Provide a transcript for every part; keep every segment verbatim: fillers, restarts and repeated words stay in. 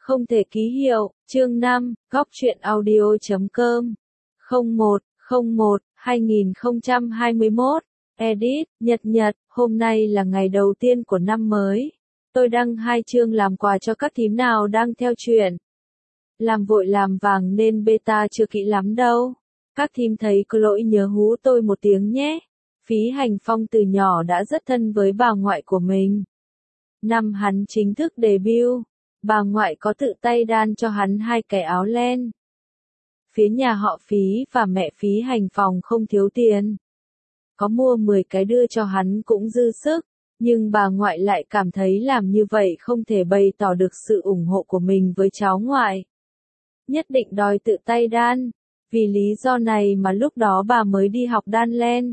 Không thể ký hiệu, chương năm, góc truyện audio chấm com, không một, không một, hai nghìn không trăm hai mươi mốt, edit, nhật nhật, hôm nay là ngày đầu tiên của năm mới. Tôi đăng hai chương làm quà cho các thím nào đang theo chuyện. Làm vội làm vàng nên beta chưa kỹ lắm đâu. Các thím thấy có lỗi nhớ hú tôi một tiếng nhé. Phí Hành Phong từ nhỏ đã rất thân với bà ngoại của mình. Năm hắn chính thức debut, bà ngoại có tự tay đan cho hắn hai cái áo len. Phía nhà họ Phí và mẹ Phí Hành Phong không thiếu tiền. Có mua mười cái đưa cho hắn cũng dư sức, nhưng bà ngoại lại cảm thấy làm như vậy không thể bày tỏ được sự ủng hộ của mình với cháu ngoại. Nhất định đòi tự tay đan, vì lý do này mà lúc đó bà mới đi học đan len.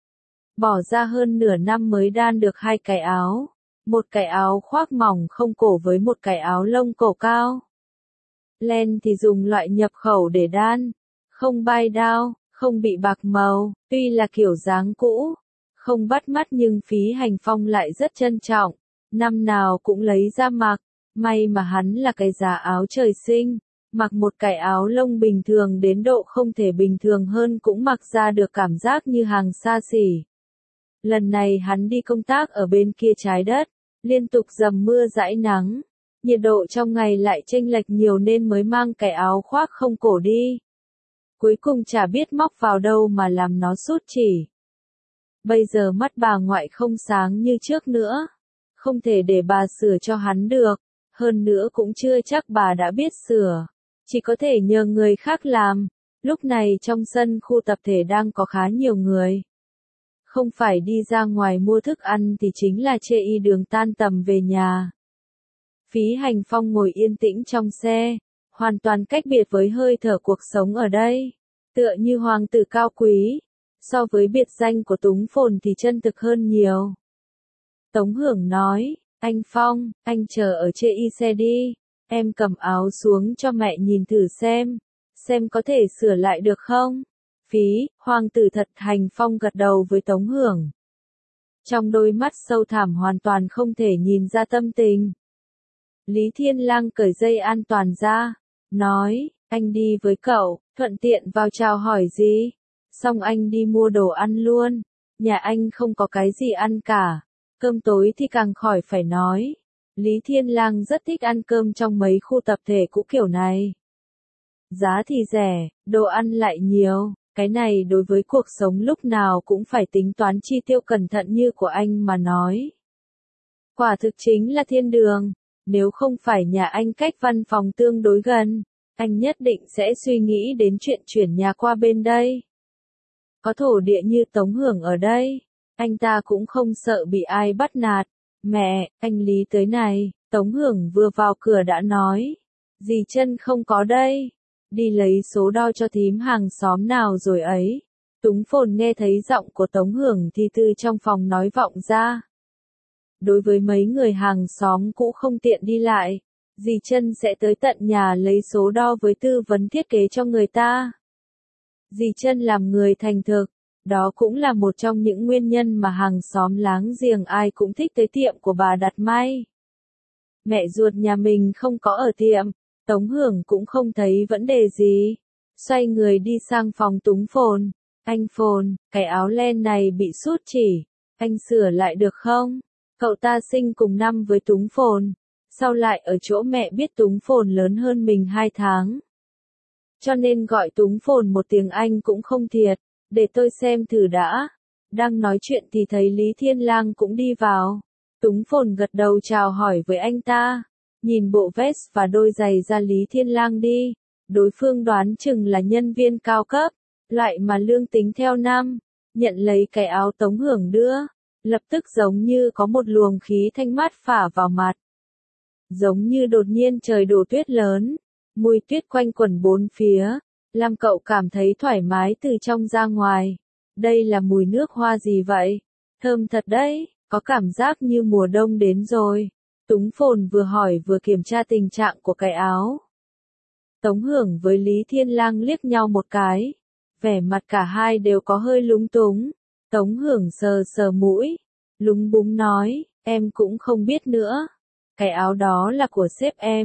Bỏ ra hơn nửa năm mới đan được hai cái áo. Một cái áo khoác mỏng không cổ với một cái áo lông cổ cao. Len thì dùng loại nhập khẩu để đan, không bay đao, không bị bạc màu, tuy là kiểu dáng cũ, không bắt mắt nhưng Phí Hành Phong lại rất trân trọng, năm nào cũng lấy ra mặc, may mà hắn là cái giá áo trời sinh, mặc một cái áo lông bình thường đến độ không thể bình thường hơn cũng mặc ra được cảm giác như hàng xa xỉ. Lần này hắn đi công tác ở bên kia trái đất, liên tục dầm mưa dãi nắng, nhiệt độ trong ngày lại chênh lệch nhiều nên mới mang cái áo khoác không cổ đi. Cuối cùng chả biết móc vào đâu mà làm nó sút chỉ. Bây giờ mắt bà ngoại không sáng như trước nữa, không thể để bà sửa cho hắn được, hơn nữa cũng chưa chắc bà đã biết sửa, chỉ có thể nhờ người khác làm. Lúc này trong sân khu tập thể đang có khá nhiều người. Không phải đi ra ngoài mua thức ăn thì chính là chê y đường tan tầm về nhà. Phí Hành Phong ngồi yên tĩnh trong xe, hoàn toàn cách biệt với hơi thở cuộc sống ở đây, tựa như hoàng tử cao quý, so với biệt danh của Túng Phồn thì chân thực hơn nhiều. Tống Hưởng nói, anh Phong, anh chờ ở chê y xe đi, em cầm áo xuống cho mẹ nhìn thử xem, xem có thể sửa lại được không? Phí, hoàng tử thật. Hành Phong gật đầu với Tống Hưởng. Trong đôi mắt sâu thẳm hoàn toàn không thể nhìn ra tâm tình. Lý Thiên Lang cởi dây an toàn ra, nói, anh đi với cậu, thuận tiện vào chào hỏi gì, xong anh đi mua đồ ăn luôn, nhà anh không có cái gì ăn cả, cơm tối thì càng khỏi phải nói. Lý Thiên Lang rất thích ăn cơm trong mấy khu tập thể cũ kiểu này. Giá thì rẻ, đồ ăn lại nhiều. Cái này đối với cuộc sống lúc nào cũng phải tính toán chi tiêu cẩn thận như của anh mà nói. Quả thực chính là thiên đường, nếu không phải nhà anh cách văn phòng tương đối gần, anh nhất định sẽ suy nghĩ đến chuyện chuyển nhà qua bên đây. Có thổ địa như Tống Hưởng ở đây, anh ta cũng không sợ bị ai bắt nạt. Mẹ, anh Lý tới này, Tống Hưởng vừa vào cửa đã nói, dì Chân không có đây. Đi lấy số đo cho thím hàng xóm nào rồi ấy. Túng Phồn nghe thấy giọng của Tống Hưởng thì từ trong phòng nói vọng ra. Đối với mấy người hàng xóm cũ không tiện đi lại, dì Chân sẽ tới tận nhà lấy số đo với tư vấn thiết kế cho người ta. Dì Chân làm người thành thực, đó cũng là một trong những nguyên nhân mà hàng xóm láng giềng ai cũng thích tới tiệm của bà đặt may. Mẹ ruột nhà mình không có ở tiệm. Tống Hưởng cũng không thấy vấn đề gì, xoay người đi sang phòng Túng Phồn. Anh Phồn, cái áo len này bị sút chỉ, anh sửa lại được không? Cậu ta sinh cùng năm với Túng Phồn, sau lại ở chỗ mẹ biết Túng Phồn lớn hơn mình hai tháng. Cho nên gọi Túng Phồn một tiếng anh cũng không thiệt, để tôi xem thử đã. Đang nói chuyện thì thấy Lý Thiên Lang cũng đi vào. Túng Phồn gật đầu chào hỏi với anh ta. Nhìn bộ vest và đôi giày da Lý Thiên Lang đi, đối phương đoán chừng là nhân viên cao cấp, lại mà lương tính theo năm, nhận lấy cái áo Tống Hưởng đưa, lập tức giống như có một luồng khí thanh mát phả vào mặt. Giống như đột nhiên trời đổ tuyết lớn, mùi tuyết quanh quẩn bốn phía, làm cậu cảm thấy thoải mái từ trong ra ngoài. Đây là mùi nước hoa gì vậy? Thơm thật đấy, có cảm giác như mùa đông đến rồi. Túng Phồn vừa hỏi vừa kiểm tra tình trạng của cái áo. Tống Hưởng với Lý Thiên Lang liếc nhau một cái. Vẻ mặt cả hai đều có hơi lúng túng. Tống Hưởng sờ sờ mũi. Lúng búng nói, em cũng không biết nữa. Cái áo đó là của sếp em.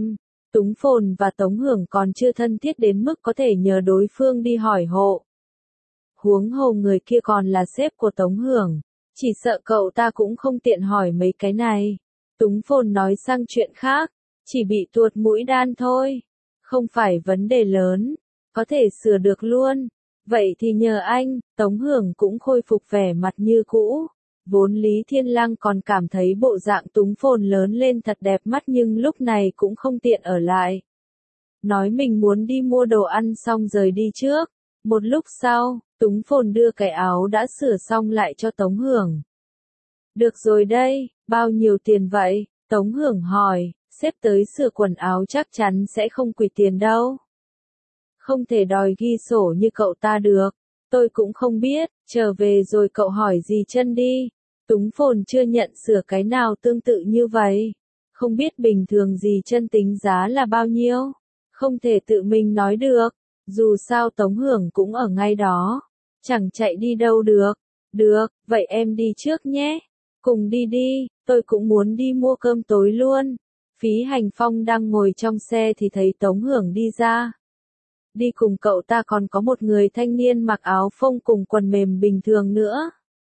Túng Phồn và Tống Hưởng còn chưa thân thiết đến mức có thể nhờ đối phương đi hỏi hộ. Huống hồ người kia còn là sếp của Tống Hưởng, chỉ sợ cậu ta cũng không tiện hỏi mấy cái này. Túng Phồn nói sang chuyện khác, chỉ bị tuột mũi đan thôi, không phải vấn đề lớn, có thể sửa được luôn. Vậy thì nhờ anh. Tống Hưởng cũng khôi phục vẻ mặt như cũ. Vốn Lý Thiên Lang còn cảm thấy bộ dạng Túng Phồn lớn lên thật đẹp mắt nhưng lúc này cũng không tiện ở lại. Nói mình muốn đi mua đồ ăn xong rời đi trước. Một lúc sau, Túng Phồn đưa cái áo đã sửa xong lại cho Tống Hưởng. Được rồi đây, bao nhiêu tiền vậy? Tống Hưởng hỏi, sếp tới sửa quần áo chắc chắn sẽ không quỳ tiền đâu. Không thể đòi ghi sổ như cậu ta được. Tôi cũng không biết, trở về rồi cậu hỏi dì Chân đi. Túng Phồn chưa nhận sửa cái nào tương tự như vậy. Không biết bình thường dì Chân tính giá là bao nhiêu. Không thể tự mình nói được. Dù sao Tống Hưởng cũng ở ngay đó. Chẳng chạy đi đâu được. Được, vậy em đi trước nhé. Cùng đi đi, tôi cũng muốn đi mua cơm tối luôn. Phí Hành Phong đang ngồi trong xe thì thấy Tống Hưởng đi ra. Đi cùng cậu ta còn có một người thanh niên mặc áo phông cùng quần mềm bình thường nữa.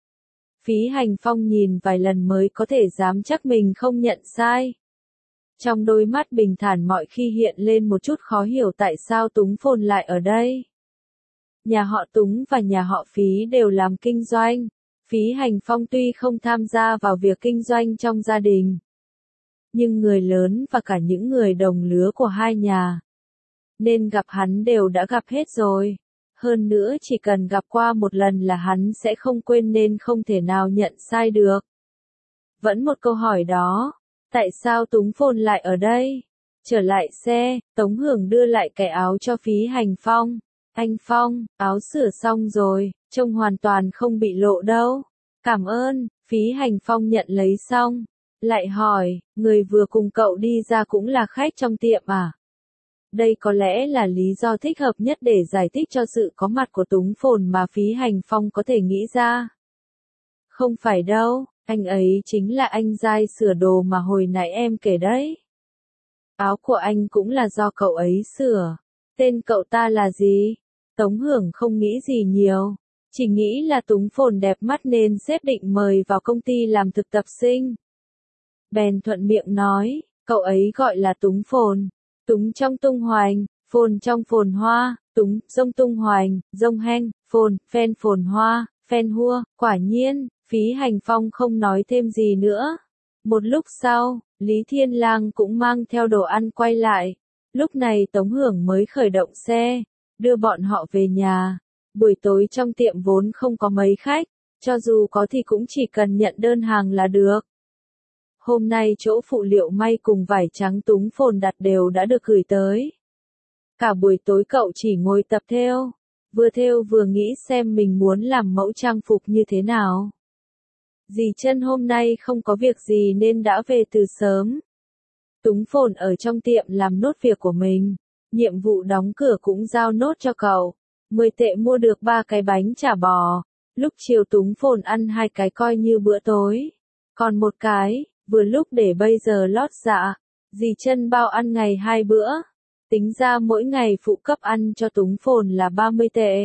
Phí Hành Phong nhìn vài lần mới có thể dám chắc mình không nhận sai. Trong đôi mắt bình thản mọi khi hiện lên một chút khó hiểu tại sao Túng Phồn lại ở đây. Nhà họ Túng và nhà họ Phí đều làm kinh doanh. Phí Hành Phong tuy không tham gia vào việc kinh doanh trong gia đình, nhưng người lớn và cả những người đồng lứa của hai nhà, nên gặp hắn đều đã gặp hết rồi. Hơn nữa chỉ cần gặp qua một lần là hắn sẽ không quên nên không thể nào nhận sai được. Vẫn một câu hỏi đó, tại sao Túng Phồn lại ở đây? Trở lại xe, Tống Hưởng đưa lại cái áo cho Phí Hành Phong. Anh Phong, áo sửa xong rồi, trông hoàn toàn không bị lộ đâu. Cảm ơn. Phí Hành Phong nhận lấy xong, lại hỏi, người vừa cùng cậu đi ra cũng là khách trong tiệm à? Đây có lẽ là lý do thích hợp nhất để giải thích cho sự có mặt của Túng Phồn mà Phí Hành Phong có thể nghĩ ra. Không phải đâu, anh ấy chính là anh giai sửa đồ mà hồi nãy em kể đấy. Áo của anh cũng là do cậu ấy sửa. Tên cậu ta là gì? Tống Hưởng không nghĩ gì nhiều, chỉ nghĩ là Túng Phồn đẹp mắt nên sếp định mời vào công ty làm thực tập sinh. Bèn thuận miệng nói, cậu ấy gọi là Túng Phồn. Túng trong tung hoành, phồn trong phồn hoa, Túng, dông tung hoành, dông heng, phồn, phen phồn hoa, phen hua, quả nhiên. Phí Hành Phong không nói thêm gì nữa. Một lúc sau, Lý Thiên Lang cũng mang theo đồ ăn quay lại. Lúc này Tống Hưởng mới khởi động xe, đưa bọn họ về nhà. Buổi tối trong tiệm vốn không có mấy khách, cho dù có thì cũng chỉ cần nhận đơn hàng là được. Hôm nay chỗ phụ liệu may cùng vải trắng Túng Phồn đặt đều đã được gửi tới. Cả buổi tối cậu chỉ ngồi tập thêu, vừa thêu vừa nghĩ xem mình muốn làm mẫu trang phục như thế nào. Dì Chân hôm nay không có việc gì nên đã về từ sớm. Túng Phồn ở trong tiệm làm nốt việc của mình, nhiệm vụ đóng cửa cũng giao nốt cho cậu. mười tệ mua được ba cái bánh chả bò, lúc chiều Túng Phồn ăn hai cái coi như bữa tối. Còn một cái, vừa lúc để bây giờ lót dạ, dì Chân bao ăn ngày hai bữa. Tính ra mỗi ngày phụ cấp ăn cho Túng Phồn là ba mươi tệ.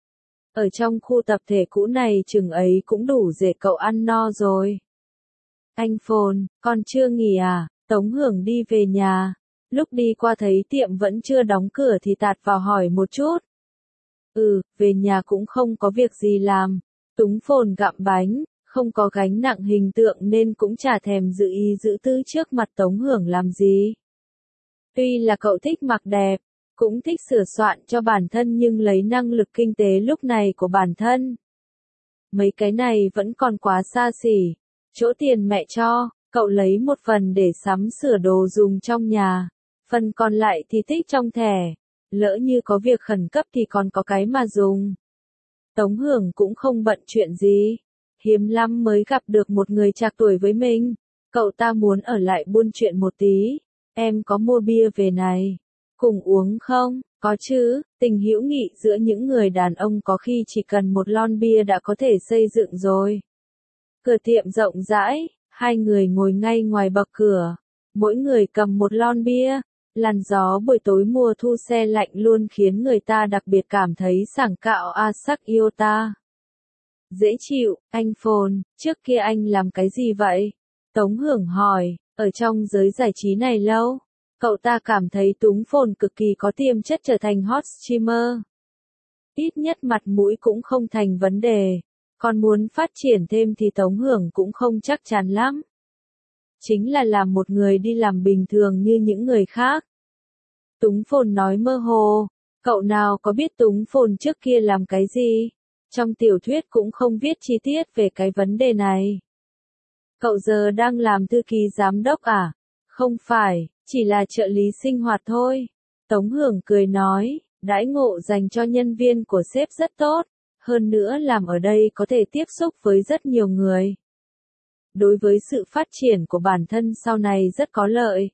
Ở trong khu tập thể cũ này chừng ấy cũng đủ để cậu ăn no rồi. Anh Phồn, con chưa nghỉ à? Tống Hưởng đi về nhà. Lúc đi qua thấy tiệm vẫn chưa đóng cửa thì tạt vào hỏi một chút. Ừ, về nhà cũng không có việc gì làm. Túng Phồn gặm bánh, không có gánh nặng hình tượng nên cũng chả thèm giữ ý giữ tư trước mặt Tống Hưởng làm gì. Tuy là cậu thích mặc đẹp, cũng thích sửa soạn cho bản thân nhưng lấy năng lực kinh tế lúc này của bản thân, mấy cái này vẫn còn quá xa xỉ. Chỗ tiền mẹ cho, cậu lấy một phần để sắm sửa đồ dùng trong nhà, phần còn lại thì tích trong thẻ, lỡ như có việc khẩn cấp thì còn có cái mà dùng. Tống Hưởng cũng không bận chuyện gì, hiếm lắm mới gặp được một người trạc tuổi với mình. Cậu ta muốn ở lại buôn chuyện một tí. Em có mua bia về này, cùng uống không? Có chứ, tình hữu nghị giữa những người đàn ông có khi chỉ cần một lon bia đã có thể xây dựng rồi. Cửa tiệm rộng rãi, hai người ngồi ngay ngoài bậc cửa, mỗi người cầm một lon bia, Làn gió buổi tối mùa thu se lạnh luôn khiến người ta đặc biệt cảm thấy sảng cạo a sắc yêu ta. Dễ chịu, anh Phồn, trước kia anh làm cái gì vậy? Tống Hưởng hỏi, ở trong giới giải trí này lâu. Cậu ta cảm thấy Túng Phồn cực kỳ có tiềm chất trở thành hot streamer. Ít nhất mặt mũi cũng không thành vấn đề. Còn muốn phát triển thêm thì Tống Hưởng cũng không chắc chắn lắm. Chính là làm một người đi làm bình thường như những người khác. Túng Phồn nói mơ hồ, cậu nào có biết Túng Phồn trước kia làm cái gì? Trong tiểu thuyết cũng không viết chi tiết về cái vấn đề này. Cậu giờ đang làm thư ký giám đốc à? Không phải, chỉ là trợ lý sinh hoạt thôi. Tống Hưởng cười nói, đãi ngộ dành cho nhân viên của sếp rất tốt, hơn nữa làm ở đây có thể tiếp xúc với rất nhiều người. Đối với sự phát triển của bản thân sau này rất có lợi.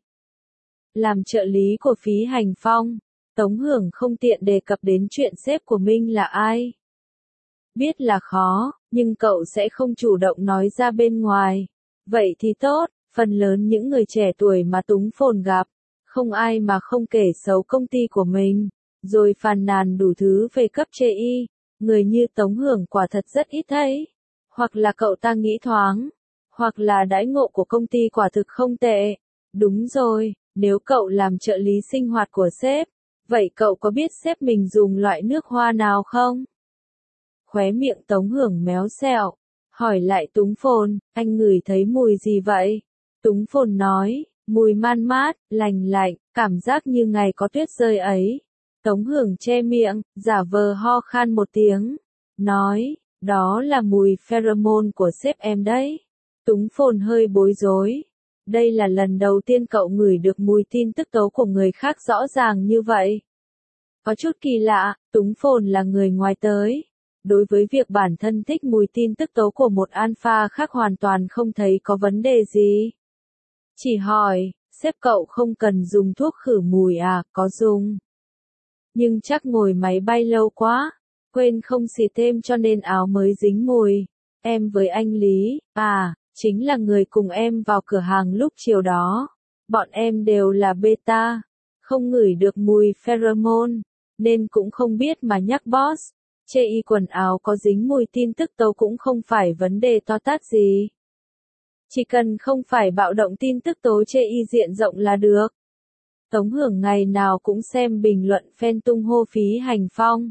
Làm trợ lý của Phí Hành Phong, Tống Hưởng không tiện đề cập đến chuyện sếp của mình là ai. Biết là khó, nhưng cậu sẽ không chủ động nói ra bên ngoài. Vậy thì tốt, phần lớn những người trẻ tuổi mà Túng Phồn gặp, không ai mà không kể xấu công ty của mình, rồi phàn nàn đủ thứ về cấp chê y. Người như Tống Hưởng quả thật rất ít thấy. Hoặc là cậu ta nghĩ thoáng, hoặc là đãi ngộ của công ty quả thực không tệ. Đúng rồi, nếu cậu làm trợ lý sinh hoạt của sếp, vậy cậu có biết sếp mình dùng loại nước hoa nào không? Khóe miệng Tống Hưởng méo xẹo, hỏi lại Túng Phồn, anh ngửi thấy mùi gì vậy? Túng Phồn nói, mùi man mát, lành lạnh, cảm giác như ngày có tuyết rơi ấy. Tống Hưởng che miệng, giả vờ ho khan một tiếng, nói, đó là mùi pheromone của sếp em đấy. Túng Phồn hơi bối rối. Đây là lần đầu tiên cậu ngửi được mùi tin tức tố của người khác rõ ràng như vậy. Có chút kỳ lạ, Túng Phồn là người ngoài tới. Đối với việc bản thân thích mùi tin tức tố của một alpha khác hoàn toàn không thấy có vấn đề gì. Chỉ hỏi, sếp cậu không cần dùng thuốc khử mùi à, có dùng. Nhưng chắc ngồi máy bay lâu quá, quên không xịt thêm cho nên áo mới dính mùi. Em với anh Lý, à, chính là người cùng em vào cửa hàng lúc chiều đó. Bọn em đều là beta, không ngửi được mùi pheromone, nên cũng không biết mà nhắc boss. Chê y quần áo có dính mùi tin tức tố cũng không phải vấn đề to tát gì. Chỉ cần không phải bạo động tin tức tố chê y diện rộng là được. Tống Hưởng ngày nào cũng xem bình luận fan tung hô Phí Hành Phong.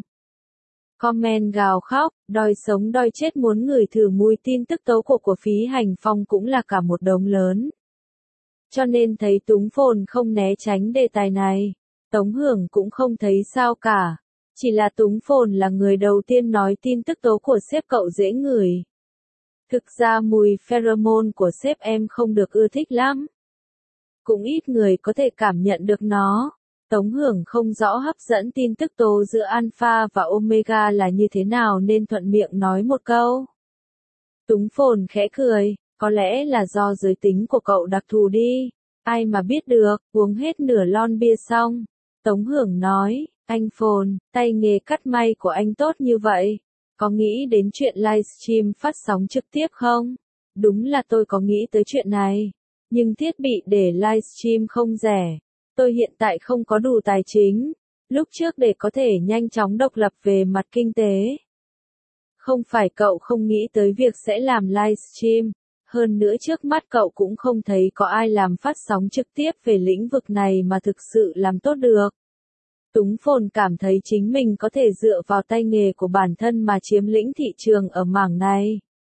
Comment gào khóc, đòi sống đòi chết muốn ngửi thử mùi tin tức tố của của Phí Hành Phong cũng là cả một đống lớn. Cho nên thấy Túng Phồn không né tránh đề tài này, Tống Hưởng cũng không thấy sao cả. Chỉ là Túng Phồn là người đầu tiên nói tin tức tố của sếp cậu dễ ngửi. Thực ra mùi pheromone của sếp em không được ưa thích lắm. Cũng ít người có thể cảm nhận được nó. Tống Hưởng không rõ hấp dẫn tin tức tố giữa alpha và omega là như thế nào nên thuận miệng nói một câu. Túng Phồn khẽ cười, có lẽ là do giới tính của cậu đặc thù đi. Ai mà biết được, uống hết nửa lon bia xong. Tống Hưởng nói, anh Phồn, tay nghề cắt may của anh tốt như vậy. Có nghĩ đến chuyện livestream phát sóng trực tiếp không? Đúng là tôi có nghĩ tới chuyện này. Nhưng thiết bị để livestream không rẻ. Tôi hiện tại không có đủ tài chính. Lúc trước để có thể nhanh chóng độc lập về mặt kinh tế. Không phải cậu không nghĩ tới việc sẽ làm livestream. Hơn nữa trước mắt cậu cũng không thấy có ai làm phát sóng trực tiếp về lĩnh vực này mà thực sự làm tốt được. Túng Phồn cảm thấy chính mình có thể dựa vào tay nghề của bản thân mà chiếm lĩnh thị trường ở mảng này.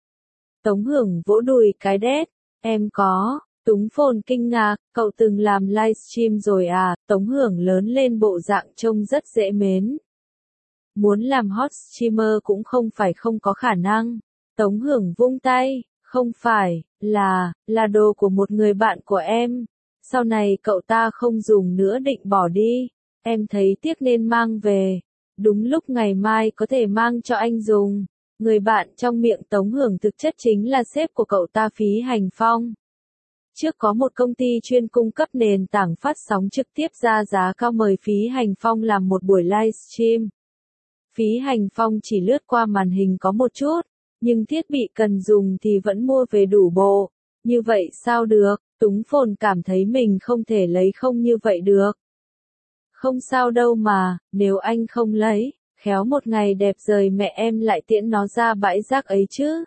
Tống Hưởng vỗ đùi cái đét, em có. Túng Phồn kinh ngạc, cậu từng làm livestream rồi à? Tống Hưởng lớn lên bộ dạng trông rất dễ mến. Muốn làm hot streamer cũng không phải không có khả năng. Tống Hưởng vung tay, không phải, là, là đồ của một người bạn của em. Sau này cậu ta không dùng nữa định bỏ đi. Em thấy tiếc nên mang về. Đúng lúc ngày mai có thể mang cho anh dùng. Người bạn trong miệng Tống Hưởng thực chất chính là sếp của cậu ta Phí Hành Phong. Trước có một công ty chuyên cung cấp nền tảng phát sóng trực tiếp ra giá cao mời Phí Hành Phong làm một buổi livestream. Phí Hành Phong chỉ lướt qua màn hình có một chút, nhưng thiết bị cần dùng thì vẫn mua về đủ bộ. Như vậy sao được, Túng Phồn cảm thấy mình không thể lấy không như vậy được. Không sao đâu mà, nếu anh không lấy, khéo một ngày đẹp rời mẹ em lại tiễn nó ra bãi rác ấy chứ.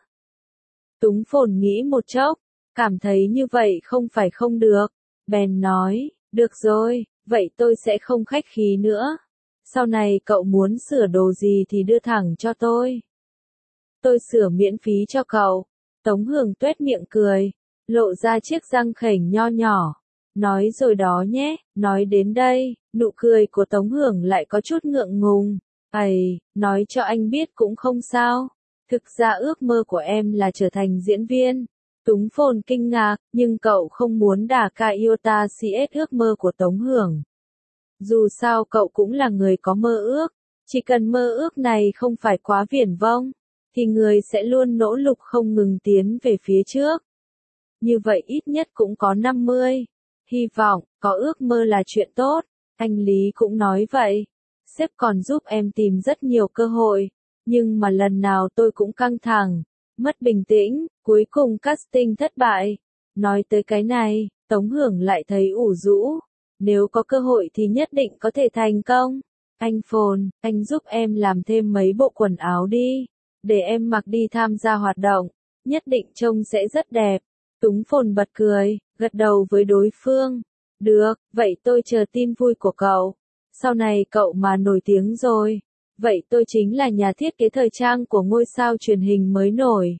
Túng Phồn nghĩ một chốc, cảm thấy như vậy không phải không được, bèn nói, được rồi, vậy tôi sẽ không khách khí nữa. Sau này cậu muốn sửa đồ gì thì đưa thẳng cho tôi. Tôi sửa miễn phí cho cậu. Tống Hưởng tuét miệng cười, lộ ra chiếc răng khểnh nho nhỏ. Nói rồi đó nhé, nói đến đây, nụ cười của Tống Hưởng lại có chút ngượng ngùng. Ây, nói cho anh biết cũng không sao. Thực ra ước mơ của em là trở thành diễn viên. Túng Phồn kinh ngạc, nhưng cậu không muốn đả ca iota cs ước mơ của Tống Hưởng. Dù sao cậu cũng là người có mơ ước, chỉ cần mơ ước này không phải quá viển vông, thì người sẽ luôn nỗ lực không ngừng tiến về phía trước. Như vậy ít nhất cũng có năm mươi. Hy vọng, có ước mơ là chuyện tốt, anh Lý cũng nói vậy. Sếp còn giúp em tìm rất nhiều cơ hội, nhưng mà lần nào tôi cũng căng thẳng, mất bình tĩnh, cuối cùng casting thất bại. Nói tới cái này, Tống Hưởng lại thấy ủ rũ. Nếu có cơ hội thì nhất định có thể thành công. Anh Phồn, anh giúp em làm thêm mấy bộ quần áo đi, để em mặc đi tham gia hoạt động, nhất định trông sẽ rất đẹp. Túng Phồn bật cười, gật đầu với đối phương. Được, vậy tôi chờ tin vui của cậu. Sau này cậu mà nổi tiếng rồi, vậy tôi chính là nhà thiết kế thời trang của ngôi sao truyền hình mới nổi.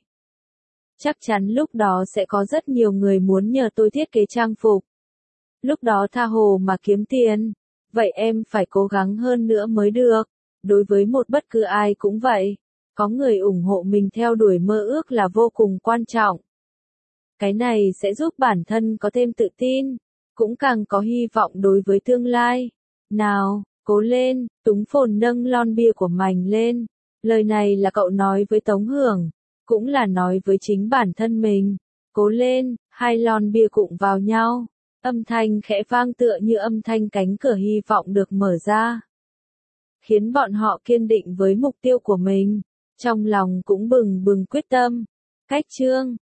Chắc chắn lúc đó sẽ có rất nhiều người muốn nhờ tôi thiết kế trang phục. Lúc đó tha hồ mà kiếm tiền. Vậy em phải cố gắng hơn nữa mới được. Đối với một bất cứ ai cũng vậy. Có người ủng hộ mình theo đuổi mơ ước là vô cùng quan trọng. Cái này sẽ giúp bản thân có thêm tự tin, cũng càng có hy vọng đối với tương lai. Nào, cố lên, Túng Phồn nâng lon bia của mình lên. Lời này là cậu nói với Tống Hưởng, cũng là nói với chính bản thân mình. Cố lên, hai lon bia cụng vào nhau. Âm thanh khẽ vang tựa như âm thanh cánh cửa hy vọng được mở ra. Khiến bọn họ kiên định với mục tiêu của mình. Trong lòng cũng bừng bừng quyết tâm. Cách chương